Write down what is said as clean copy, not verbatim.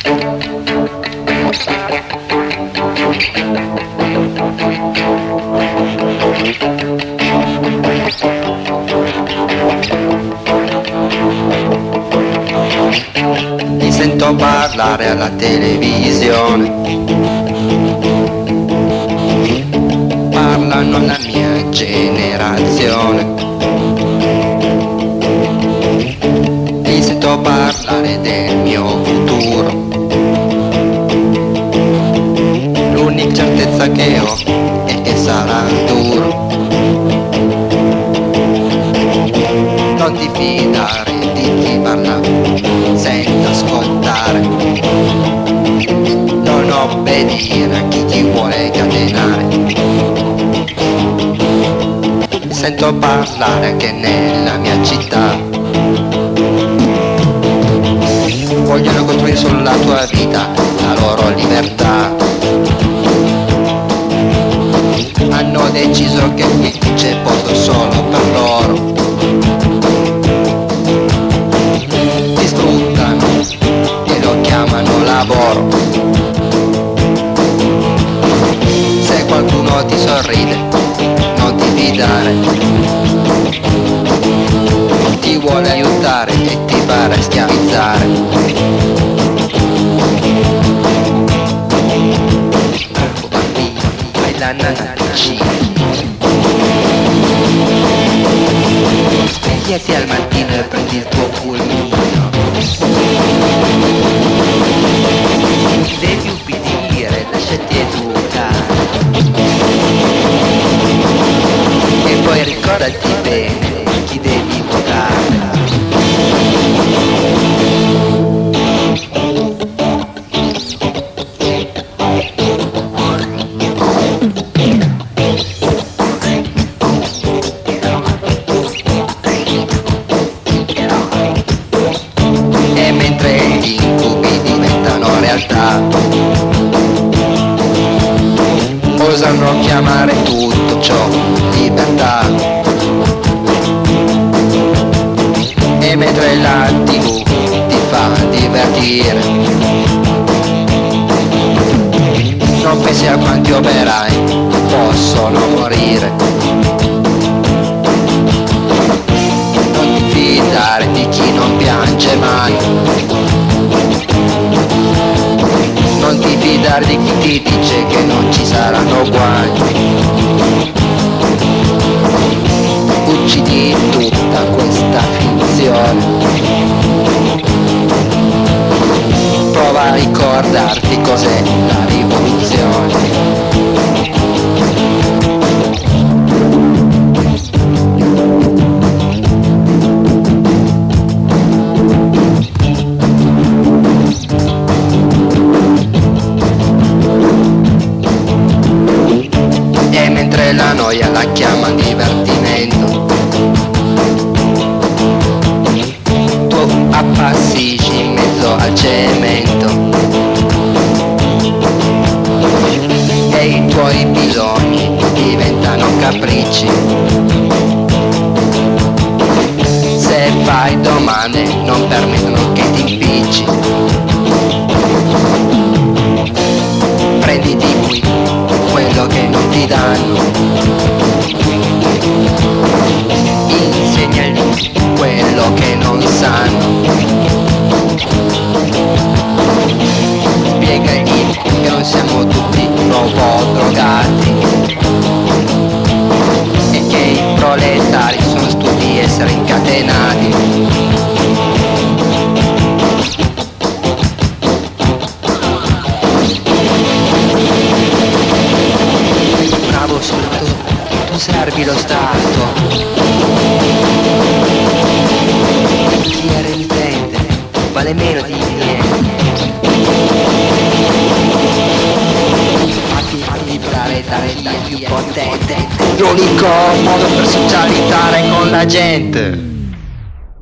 Li sento parlare alla televisione, parlano alla mia generazione. Li sento parlare del mio futuro, l'unica certezza che ho è che sarà duro. Non ti fidare di chi parla senza ascoltare, non obbedire a chi ti vuole catenare. Sento parlare anche nella mia città, vogliono costruire sulla tua vita la loro libertà. Hanno deciso che qui c'è posto solo per loro. Ti sfruttano e lo chiamano lavoro. Se qualcuno ti sorride, non ti fidare. Ti vuole aiutare e ti farà schiavizzare. Bambino, fai la nanaccina. Svegliati al mattino e prendi il tuo pulmino. Devi ubbidire, lasciati educare. E poi ricordati bene chi devi votare. E mentre gli incubi diventano realtà, osano chiamare tutto ciò libertà. E mentre la TV ti fa divertire, non pensi a quanti operai possono morire. Non ti fidare di chi non piange mai, non ti fidare di chi ti dice che non ci saranno guai. Uccidi tutta questa finzione, prova a ricordarti cos'è la rivoluzione. E mentre la noia la chiama divertimento, tu appassisci in mezzo al cemento e i tuoi bisogni diventano capricci. Se fai domande non permettono che ti impicci. Prendi di qui quello che non ti danno, insegnagli quello che non sanno, spiegagli che non siamo tutti robot drogati e che i proletari sono stupidi di essere incatenati. Bravo soldato, tu servi lo Stato. Chi è renitente vale meno di niente. Fatti vibrare da via più potente, l'unico modo per socializzare con la gente.